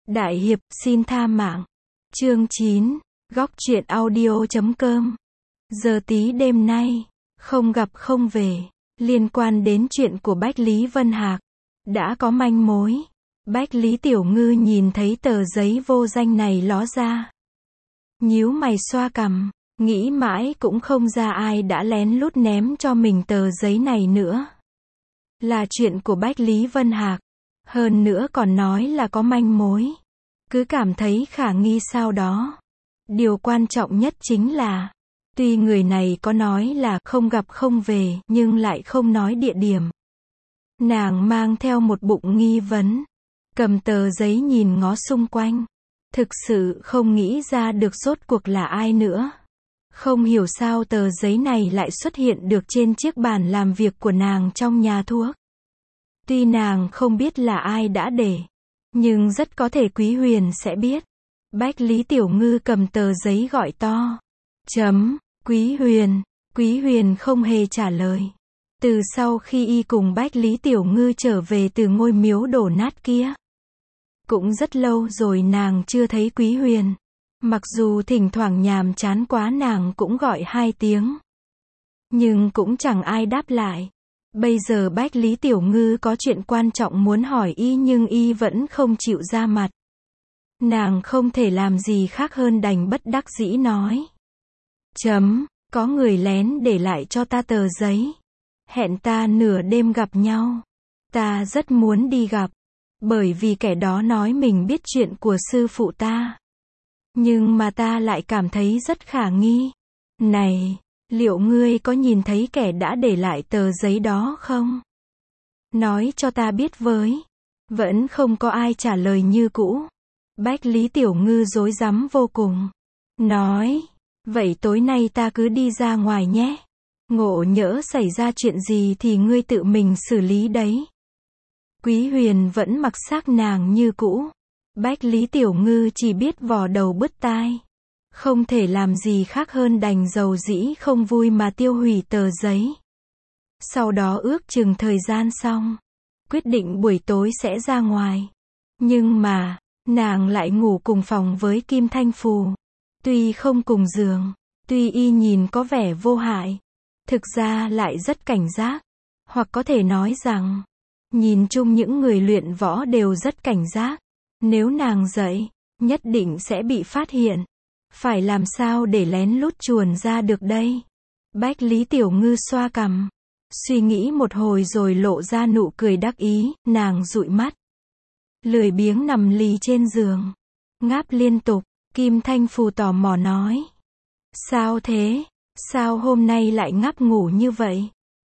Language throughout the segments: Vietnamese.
Đại hiệp xin tha mạng. Chương 9. Góc truyện audio.com. Giờ tí đêm nay, không gặp không về. Liên quan đến chuyện của Bách Lý Vân Hạc, đã có manh mối. Bách Lý Tiểu Ngư nhìn thấy tờ giấy vô danh này ló ra, nhíu mày xoa cằm, nghĩ mãi cũng không ra ai đã lén lút ném cho mình tờ giấy này nữa. Là chuyện của Bách Lý Vân Hạc, hơn nữa còn nói là có manh mối. Cứ cảm thấy khả nghi sau đó. Điều quan trọng nhất chính là, tuy người này có nói là không gặp không về, nhưng lại không nói địa điểm. Nàng mang theo một bụng nghi vấn, cầm tờ giấy nhìn ngó xung quanh. Thực sự không nghĩ ra được rốt cuộc là ai nữa. Không hiểu sao tờ giấy này lại xuất hiện được trên chiếc bàn làm việc của nàng trong nhà thuốc. Tuy nàng không biết là ai đã để, nhưng rất có thể Quý Huyền sẽ biết. Bách Lý Tiểu Ngư cầm tờ giấy gọi to. Quý Huyền. Quý Huyền không hề trả lời. Từ sau khi y cùng Bách Lý Tiểu Ngư trở về từ ngôi miếu đổ nát kia, cũng rất lâu rồi nàng chưa thấy Quý Huyền. Mặc dù thỉnh thoảng nhàm chán quá nàng cũng gọi 2 tiếng, nhưng cũng chẳng ai đáp lại. Bây giờ Bách Lý Tiểu Ngư có chuyện quan trọng muốn hỏi y nhưng y vẫn không chịu ra mặt. Nàng không thể làm gì khác hơn đành bất đắc dĩ nói. Có người lén để lại cho ta tờ giấy. Hẹn ta nửa đêm gặp nhau. Ta rất muốn đi gặp. Bởi vì kẻ đó nói mình biết chuyện của sư phụ ta. Nhưng mà ta lại cảm thấy rất khả nghi. Này, liệu ngươi có nhìn thấy kẻ đã để lại tờ giấy đó không? Nói cho ta biết với. Vẫn không có ai trả lời như cũ. Bách Lý Tiểu Ngư rối rắm vô cùng. Nói, vậy tối nay ta cứ đi ra ngoài nhé. Ngộ nhỡ xảy ra chuyện gì thì ngươi tự mình xử lý đấy. Quý Huyền vẫn mặc xác nàng như cũ. Bách Lý Tiểu Ngư chỉ biết vò đầu bứt tai. Không thể làm gì khác hơn đành dầu dĩ không vui mà tiêu hủy tờ giấy. Sau đó ước chừng thời gian xong, quyết định buổi tối sẽ ra ngoài. Nhưng mà, nàng lại ngủ cùng phòng với Kim Thanh Phù. Tuy không cùng giường, tuy y nhìn có vẻ vô hại, thực ra lại rất cảnh giác. Hoặc có thể nói rằng, nhìn chung những người luyện võ đều rất cảnh giác. Nếu nàng dậy, nhất định sẽ bị phát hiện. Phải làm sao để lén lút chuồn ra được đây? Bách Lý Tiểu Ngư xoa cằm, suy nghĩ một hồi rồi lộ ra nụ cười đắc ý. Nàng dụi mắt, lười biếng nằm lì trên giường, ngáp liên tục. Kim Thanh Phù tò mò nói. Sao thế? Sao hôm nay lại ngáp ngủ như vậy?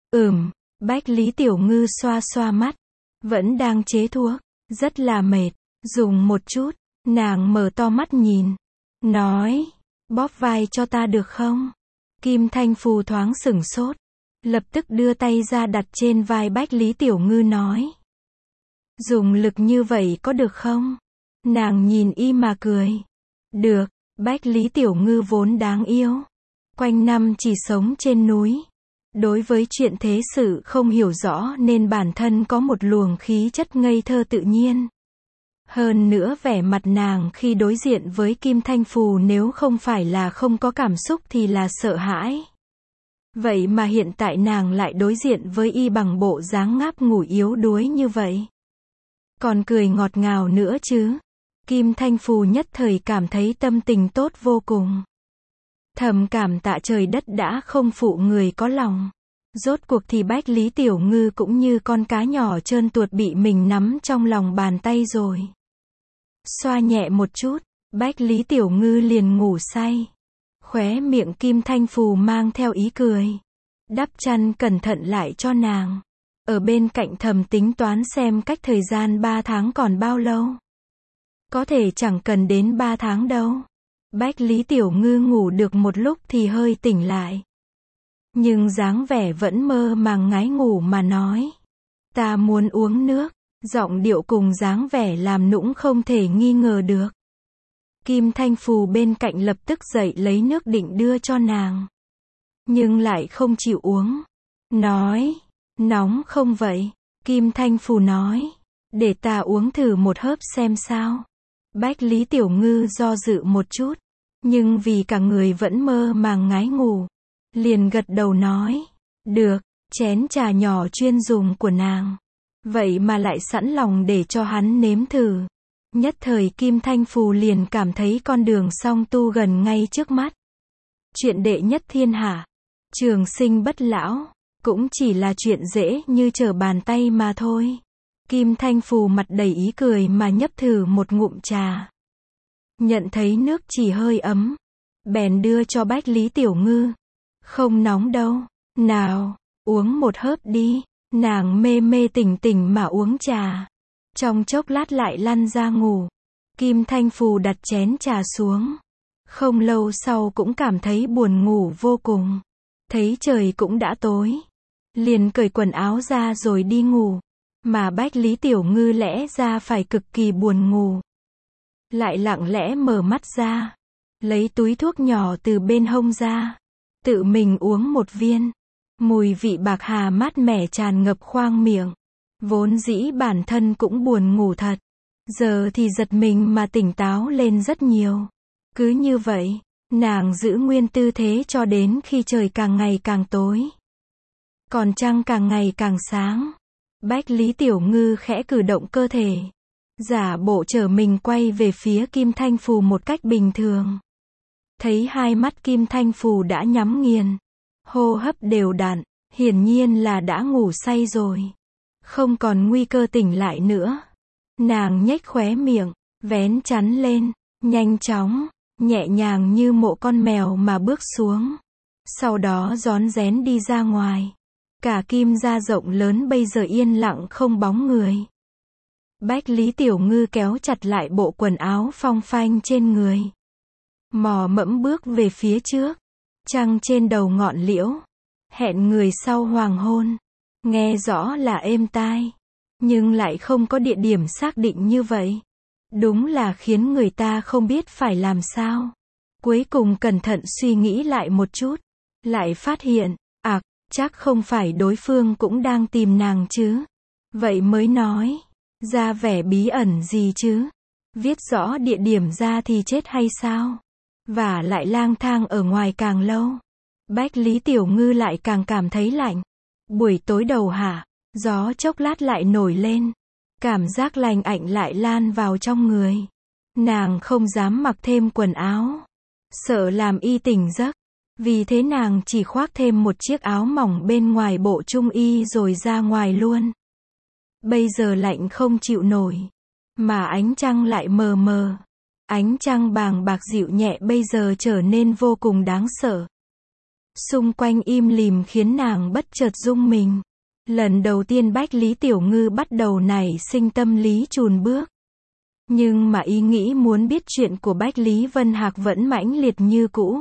Bách Lý Tiểu Ngư xoa xoa mắt. Vẫn đang chế thuốc. Rất là mệt. Dùng một chút. Nàng mở to mắt nhìn. Nói. Bóp vai cho ta được không? Kim Thanh Phù thoáng sửng sốt. Lập tức đưa tay ra đặt trên vai Bách Lý Tiểu Ngư nói. Dùng lực như vậy có được không? Nàng nhìn y mà cười. Được. Bách Lý Tiểu Ngư vốn đáng yêu. Quanh năm chỉ sống trên núi. Đối với chuyện thế sự không hiểu rõ nên bản thân có một luồng khí chất ngây thơ tự nhiên. Hơn nữa vẻ mặt nàng khi đối diện với Kim Thanh Phù nếu không phải là không có cảm xúc thì là sợ hãi. Vậy mà hiện tại nàng lại đối diện với y bằng bộ dáng ngáp ngủ yếu đuối như vậy. Còn cười ngọt ngào nữa chứ. Kim Thanh Phù nhất thời cảm thấy tâm tình tốt vô cùng. Thầm cảm tạ trời đất đã không phụ người có lòng. Rốt cuộc thì Bách Lý Tiểu Ngư cũng như con cá nhỏ trơn tuột bị mình nắm trong lòng bàn tay rồi. Xoa nhẹ một chút, Bách Lý Tiểu Ngư liền ngủ say. Khóe miệng Kim Thanh Phù mang theo ý cười. Đắp chăn cẩn thận lại cho nàng. Ở bên cạnh thầm tính toán xem cách thời gian 3 tháng còn bao lâu. Có thể chẳng cần đến 3 tháng đâu. Bách Lý Tiểu Ngư ngủ được một lúc thì hơi tỉnh lại. Nhưng dáng vẻ vẫn mơ màng ngái ngủ mà nói. Ta muốn uống nước. Giọng điệu cùng dáng vẻ làm nũng không thể nghi ngờ được. Kim Thanh Phù bên cạnh lập tức dậy lấy nước định đưa cho nàng. Nhưng lại không chịu uống. Nói. Nóng không vậy? Kim Thanh Phù nói. Để ta uống thử một hớp xem sao. Bách Lý Tiểu Ngư do dự một chút, nhưng vì cả người vẫn mơ màng ngái ngủ, liền gật đầu nói, được, chén trà nhỏ chuyên dùng của nàng. Vậy mà lại sẵn lòng để cho hắn nếm thử. Nhất thời Kim Thanh Phù liền cảm thấy con đường song tu gần ngay trước mắt. Chuyện đệ nhất thiên hạ, trường sinh bất lão, cũng chỉ là chuyện dễ như trở bàn tay mà thôi. Kim Thanh Phù mặt đầy ý cười mà nhấp thử một ngụm trà. Nhận thấy nước chỉ hơi ấm, bèn đưa cho Bách Lý Tiểu Ngư. Không nóng đâu, nào, uống một hớp đi. Nàng mê mê tỉnh tỉnh mà uống trà. Trong chốc lát lại lăn ra ngủ. Kim Thanh Phù đặt chén trà xuống. Không lâu sau cũng cảm thấy buồn ngủ vô cùng. Thấy trời cũng đã tối, liền cởi quần áo ra rồi đi ngủ. Mà Bách Lý Tiểu Ngư lẽ ra phải cực kỳ buồn ngủ, lại lặng lẽ mở mắt ra, lấy túi thuốc nhỏ từ bên hông ra, tự mình uống một viên. Mùi vị bạc hà mát mẻ tràn ngập khoang miệng. Vốn dĩ bản thân cũng buồn ngủ thật, giờ thì giật mình mà tỉnh táo lên rất nhiều. Cứ như vậy, nàng giữ nguyên tư thế cho đến khi trời càng ngày càng tối, còn trăng càng ngày càng sáng. Bách Lý Tiểu Ngư khẽ cử động cơ thể, giả bộ trở mình quay về phía Kim Thanh Phù một cách bình thường. Thấy hai mắt Kim Thanh Phù đã nhắm nghiền, hô hấp đều đặn, hiển nhiên là đã ngủ say rồi, không còn nguy cơ tỉnh lại nữa. Nàng nhếch khóe miệng, vén chắn lên, nhanh chóng, nhẹ nhàng như mộ con mèo mà bước xuống. Sau đó rón rén đi ra ngoài. Cả Kim gia rộng lớn bây giờ yên lặng không bóng người. Bách Lý Tiểu Ngư kéo chặt lại bộ quần áo phong phanh trên người, mò mẫm bước về phía trước. Trăng trên đầu ngọn liễu, hẹn người sau hoàng hôn. Nghe rõ là êm tai, nhưng lại không có địa điểm xác định như vậy. Đúng là khiến người ta không biết phải làm sao. Cuối cùng cẩn thận suy nghĩ lại một chút, lại phát hiện, chắc không phải đối phương cũng đang tìm nàng chứ. Vậy mới nói, ra vẻ bí ẩn gì chứ. Viết rõ địa điểm ra thì chết hay sao? Và lại lang thang ở ngoài càng lâu, Bách Lý Tiểu Ngư lại càng cảm thấy lạnh. Buổi tối đầu hạ, gió chốc lát lại nổi lên. Cảm giác lành ạnh lại lan vào trong người. Nàng không dám mặc thêm quần áo, sợ làm y tỉnh giấc. Vì thế nàng chỉ khoác thêm một chiếc áo mỏng bên ngoài bộ trung y rồi ra ngoài luôn. Bây giờ lạnh không chịu nổi, mà ánh trăng lại mờ mờ. Ánh trăng bàng bạc dịu nhẹ bây giờ trở nên vô cùng đáng sợ. Xung quanh im lìm khiến nàng bất chợt rung mình. Lần đầu tiên Bách Lý Tiểu Ngư bắt đầu nảy sinh tâm lý chùn bước. Nhưng mà ý nghĩ muốn biết chuyện của Bách Lý Vân Hạc vẫn mãnh liệt như cũ.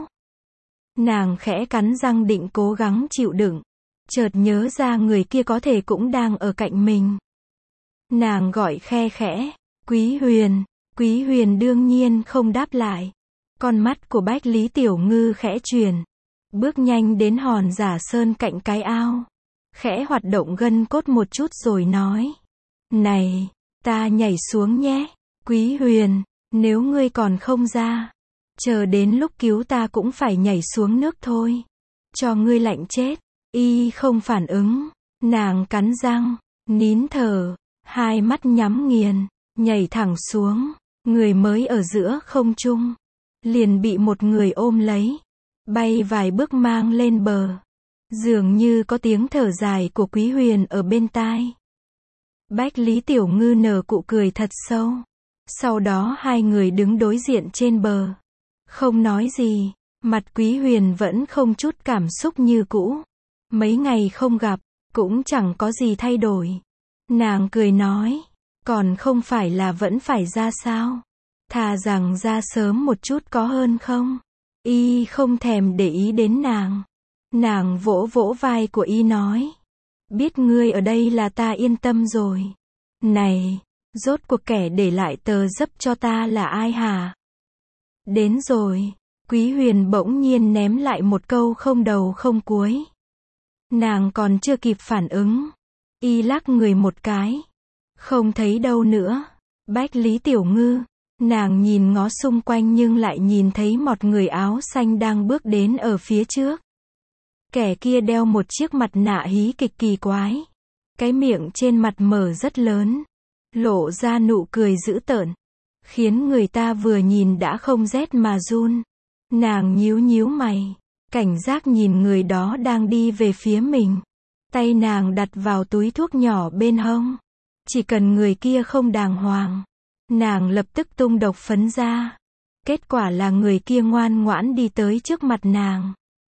Nàng khẽ cắn răng định cố gắng chịu đựng. Chợt nhớ ra người kia có thể cũng đang ở cạnh mình. Nàng gọi khe khẽ, Quý Huyền. Quý Huyền đương nhiên không đáp lại. Con mắt của Bách Lý Tiểu Ngư khẽ chuyển, bước nhanh đến hòn giả sơn cạnh cái ao, khẽ hoạt động gân cốt một chút rồi nói, này, ta nhảy xuống nhé. Quý Huyền, nếu ngươi còn không ra, chờ đến lúc cứu ta cũng phải nhảy xuống nước thôi, cho ngươi lạnh chết. Y không phản ứng, nàng cắn răng, nín thở, hai mắt nhắm nghiền, nhảy thẳng xuống. Người mới ở giữa không trung, liền bị một người ôm lấy, bay vài bước mang lên bờ. Dường như có tiếng thở dài của Quý Huyền ở bên tai. Bách Lý Tiểu Ngư nở nụ cười thật sâu. Sau đó hai người đứng đối diện trên bờ, không nói gì. Mặt Quý Huyền vẫn không chút cảm xúc như cũ. Mấy ngày không gặp, cũng chẳng có gì thay đổi. Nàng cười nói, còn không phải là vẫn phải ra sao? Thà rằng ra sớm một chút có hơn không? Y không thèm để ý đến nàng. Nàng vỗ vỗ vai của Y nói, biết ngươi ở đây là ta yên tâm rồi. Này, rốt cuộc kẻ để lại tờ giấp cho ta là ai hả? Đến rồi. Quý Huyền bỗng nhiên ném lại một câu không đầu không cuối. Nàng còn chưa kịp phản ứng, Y lắc người một cái, không thấy đâu nữa. Bách Lý Tiểu Ngư, Nàng nhìn ngó xung quanh nhưng lại nhìn thấy một người áo xanh đang bước đến ở phía trước. Kẻ kia đeo một chiếc mặt nạ hí kịch kỳ quái. Cái miệng trên mặt mở rất lớn, lộ ra nụ cười dữ tợn, khiến người ta vừa nhìn đã không rét mà run. Nàng nhíu nhíu mày, cảnh giác nhìn người đó đang đi về phía mình. Tay nàng đặt vào túi thuốc nhỏ bên hông. Chỉ cần người kia không đàng hoàng, nàng lập tức tung độc phấn ra. Kết quả là người kia ngoan ngoãn đi tới trước mặt nàng.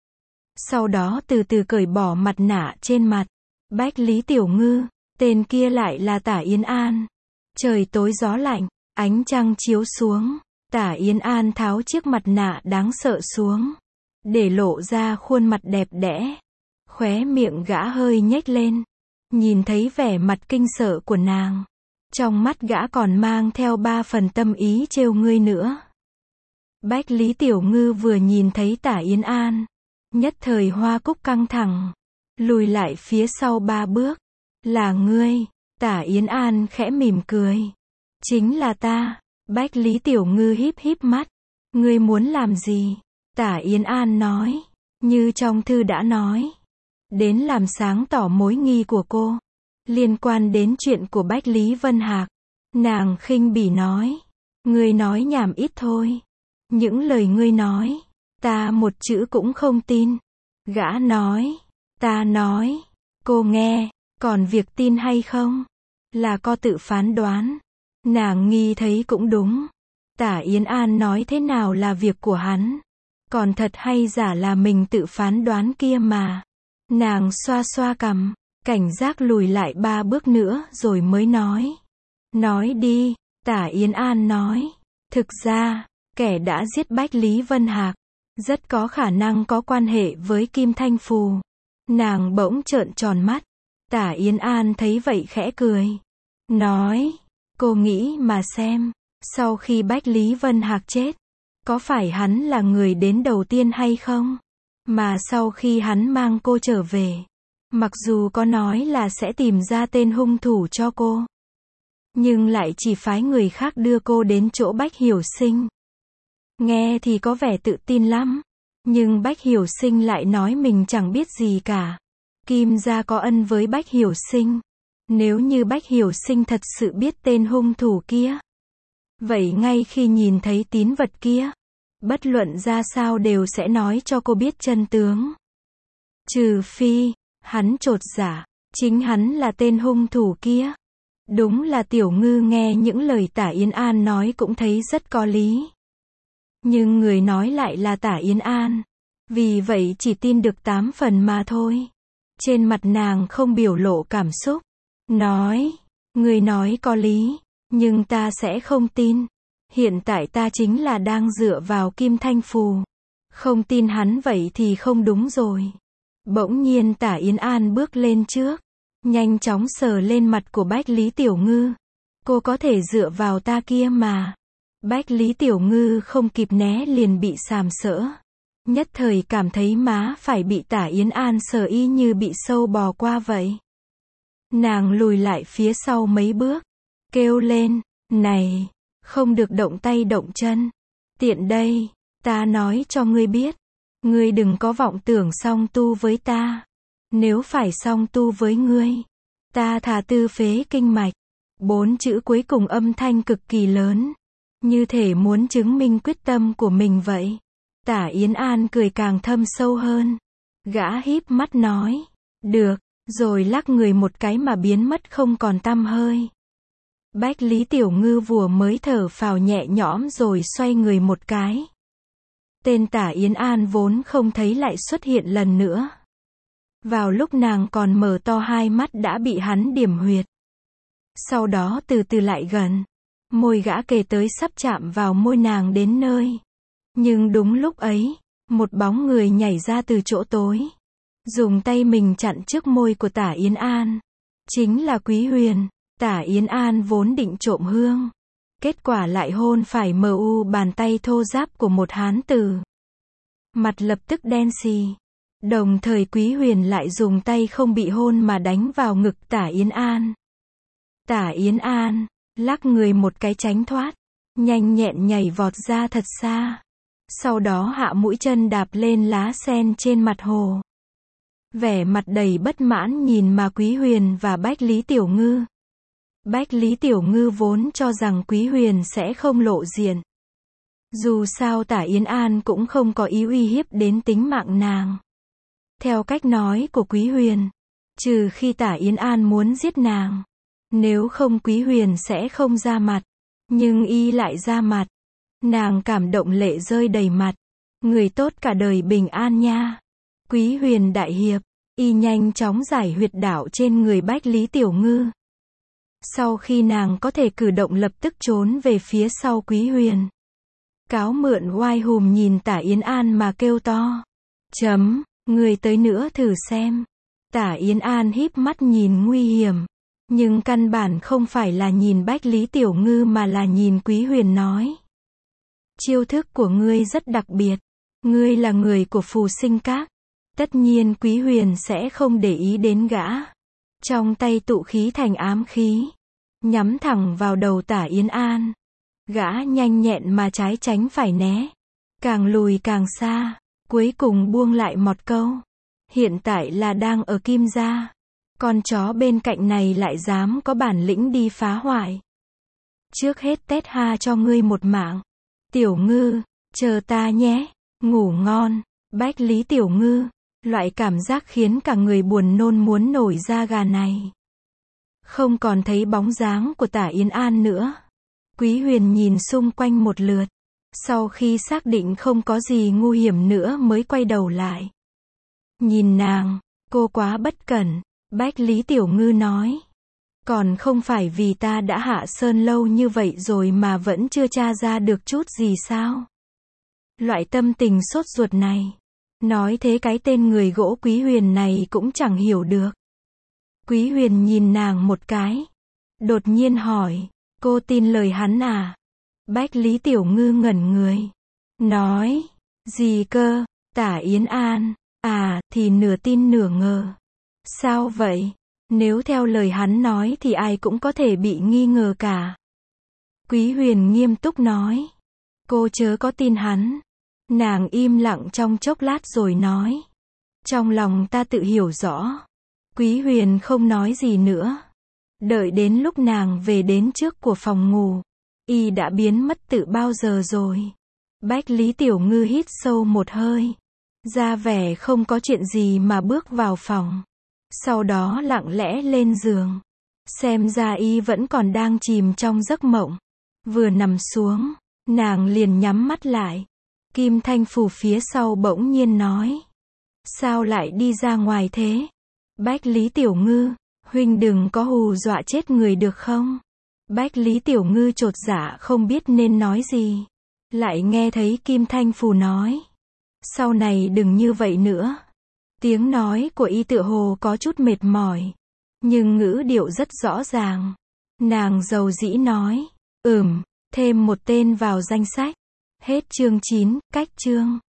Sau đó từ từ cởi bỏ mặt nạ trên mặt. Bách Lý Tiểu Ngư, tên kia lại là Tả Yến An. Trời tối gió lạnh, ánh trăng chiếu xuống. Tả Yến An tháo chiếc mặt nạ đáng sợ xuống, để lộ ra khuôn mặt đẹp đẽ. Khóe miệng gã hơi nhếch lên. Nhìn thấy vẻ mặt kinh sợ của nàng, trong mắt gã còn mang theo 3 phần tâm ý trêu ngươi nữa. Bách Lý Tiểu Ngư vừa nhìn thấy Tả Yến An, nhất thời hoa cúc căng thẳng, lùi lại phía sau 3 bước. Là ngươi? Tả Yến An khẽ mỉm cười. Chính là ta. Bách Lý Tiểu Ngư híp híp mắt. Ngươi muốn làm gì? Tả Yến An nói. Như trong thư đã nói, đến làm sáng tỏ mối nghi của cô, liên quan đến chuyện của Bách Lý Vân Hạc. Nàng khinh bỉ nói. Ngươi nói nhảm ít thôi. Những lời ngươi nói, ta một chữ cũng không tin. Gã nói. Ta nói. Cô nghe, còn việc tin hay không, là cô tự phán đoán. Nàng nghi thấy cũng đúng. Tả Yến An nói thế nào là việc của hắn, còn thật hay giả là mình tự phán đoán kia mà. Nàng xoa xoa cằm, cảnh giác lùi lại 3 bước nữa rồi mới nói. Nói đi. Tả Yến An nói. Thực ra, kẻ đã giết Bách Lý Vân Hạc, rất có khả năng có quan hệ với Kim Thanh Phù. Nàng bỗng trợn tròn mắt. Tả Yến An thấy vậy khẽ cười. Nói. Cô nghĩ mà xem, sau khi Bách Lý Vân Hạc chết, có phải hắn là người đến đầu tiên hay không? Mà sau khi hắn mang cô trở về, mặc dù có nói là sẽ tìm ra tên hung thủ cho cô, nhưng lại chỉ phái người khác đưa cô đến chỗ Bách Hiểu Sinh. Nghe thì có vẻ tự tin lắm, nhưng Bách Hiểu Sinh lại nói mình chẳng biết gì cả. Kim gia có ân với Bách Hiểu Sinh. Nếu như Bách Hiểu Sinh thật sự biết tên hung thủ kia, vậy ngay khi nhìn thấy tín vật kia, bất luận ra sao đều sẽ nói cho cô biết chân tướng. Trừ phi, hắn trột dạ, chính hắn là tên hung thủ kia. Đúng là Tiểu Ngư nghe những lời Tả Yến An nói cũng thấy rất có lý. Nhưng người nói lại là Tả Yến An. Vì vậy chỉ tin được 8 phần mà thôi. Trên mặt nàng không biểu lộ cảm xúc. Nói, người nói có lý, nhưng ta sẽ không tin. Hiện tại ta chính là đang dựa vào Kim Thanh Phù. Không tin hắn vậy thì không đúng rồi. Bỗng nhiên Tả Yến An bước lên trước, nhanh chóng sờ lên mặt của Bách Lý Tiểu Ngư. Cô có thể dựa vào ta kia mà. Bách Lý Tiểu Ngư không kịp né liền bị sàm sỡ. Nhất thời cảm thấy má phải bị Tả Yến An sờ y như bị sâu bò qua vậy. Nàng lùi lại phía sau mấy bước, kêu lên, này, không được động tay động chân. Tiện đây, ta nói cho ngươi biết, ngươi đừng có vọng tưởng song tu với ta. Nếu phải song tu với ngươi, ta thà tư phế kinh mạch. 4 chữ cuối cùng âm thanh cực kỳ lớn, như thể muốn chứng minh quyết tâm của mình vậy. Tả Yến An cười càng thâm sâu hơn. Gã híp mắt nói, được, rồi lắc người một cái mà biến mất không còn tăm hơi. Bách Lý Tiểu Ngư vừa mới thở phào nhẹ nhõm rồi xoay người một cái. Tên Tả Yến An vốn không thấy lại xuất hiện lần nữa. Vào lúc nàng còn mở to 2 mắt đã bị hắn điểm huyệt. Sau đó từ từ lại gần. Môi gã kề tới sắp chạm vào môi nàng đến nơi. Nhưng đúng lúc ấy, một bóng người nhảy ra từ chỗ tối, dùng tay mình chặn trước môi của Tả Yến An. Chính là Quý Huyền. Tả Yến An vốn định trộm hương, kết quả lại hôn phải bàn tay thô ráp của một hán tử. Mặt lập tức đen xì. Đồng thời Quý Huyền lại dùng tay không bị hôn mà đánh vào ngực Tả Yến An. Tả Yến An lắc người một cái tránh thoát. nhanh nhẹn nhảy vọt ra thật xa. Sau đó hạ mũi chân đạp lên lá sen trên mặt hồ. Vẻ mặt đầy bất mãn nhìn mà Quý Huyền và Bách Lý Tiểu Ngư. Bách Lý Tiểu Ngư vốn cho rằng Quý Huyền sẽ không lộ diện. Dù sao Tả Yến An cũng không có ý uy hiếp đến tính mạng nàng. Theo cách nói của Quý Huyền, trừ khi Tả Yến An muốn giết nàng, nếu không Quý Huyền sẽ không ra mặt. Nhưng y lại ra mặt. Nàng cảm động lệ rơi đầy mặt. Người tốt cả đời bình an nha. Quý Huyền đại hiệp, y nhanh chóng giải huyệt đạo trên người Bách Lý Tiểu Ngư. Sau khi nàng có thể cử động lập tức trốn về phía sau Quý Huyền. Cáo mượn oai hùm nhìn Tả Yến An mà kêu to. Người tới nữa thử xem. Tả Yến An híp mắt nhìn nguy hiểm. Nhưng căn bản không phải là nhìn Bách Lý Tiểu Ngư mà là nhìn Quý Huyền nói. Chiêu thức của ngươi rất đặc biệt. Ngươi là người của Phù Sinh Các. Tất nhiên Quý Huyền sẽ không để ý đến gã. Trong tay tụ khí thành ám khí. Nhắm thẳng vào đầu Tả Yến An. Gã nhanh nhẹn mà trái tránh phải né. Càng lùi càng xa. Cuối cùng buông lại một câu. Hiện tại là đang ở Kim Gia. Con chó bên cạnh này lại dám có bản lĩnh đi phá hoại. Trước hết tét ha cho ngươi một mạng. Tiểu Ngư, chờ ta nhé. Ngủ ngon. Bách Lý Tiểu Ngư. Loại cảm giác khiến cả người buồn nôn muốn nổi da gà này. Không còn thấy bóng dáng của Tả Yến An nữa. Quý Huyền nhìn xung quanh một lượt. Sau khi xác định không có gì nguy hiểm nữa mới quay đầu lại. Nhìn nàng, cô quá bất cẩn. Bách Lý Tiểu Ngư nói. Còn không phải vì ta đã hạ sơn lâu như vậy rồi mà vẫn chưa tra ra được chút gì sao? Loại tâm tình sốt ruột này. Nói thế cái tên người gỗ Quý Huyền này cũng chẳng hiểu được. Quý Huyền nhìn nàng một cái. Đột nhiên hỏi. Cô tin lời hắn à? Bách Lý Tiểu Ngư ngẩn người. Nói. Gì cơ? Tả Yến An. À, thì nửa tin nửa ngờ. Sao vậy? Nếu theo lời hắn nói thì ai cũng có thể bị nghi ngờ cả. Quý Huyền nghiêm túc nói. Cô chớ có tin hắn. Nàng im lặng trong chốc lát rồi nói. Trong lòng ta tự hiểu rõ. Quý Huyền không nói gì nữa. Đợi đến lúc nàng về đến trước của phòng ngủ. Y đã biến mất từ bao giờ rồi. Bách Lý Tiểu Ngư hít sâu một hơi. Ra vẻ không có chuyện gì mà bước vào phòng. Sau đó lặng lẽ lên giường. Xem ra y vẫn còn đang chìm trong giấc mộng. Vừa nằm xuống, nàng liền nhắm mắt lại. Kim Thanh Phù phía sau bỗng nhiên nói. Sao lại đi ra ngoài thế? Bách Lý Tiểu Ngư, huynh đừng có hù dọa chết người được không? Bách Lý Tiểu Ngư chột dạ không biết nên nói gì. Lại nghe thấy Kim Thanh Phù nói. Sau này đừng như vậy nữa. Tiếng nói của y tựa hồ có chút mệt mỏi. Nhưng ngữ điệu rất rõ ràng. Nàng dầu dĩ nói. Thêm một tên vào danh sách. Hết chương 9, cách chương.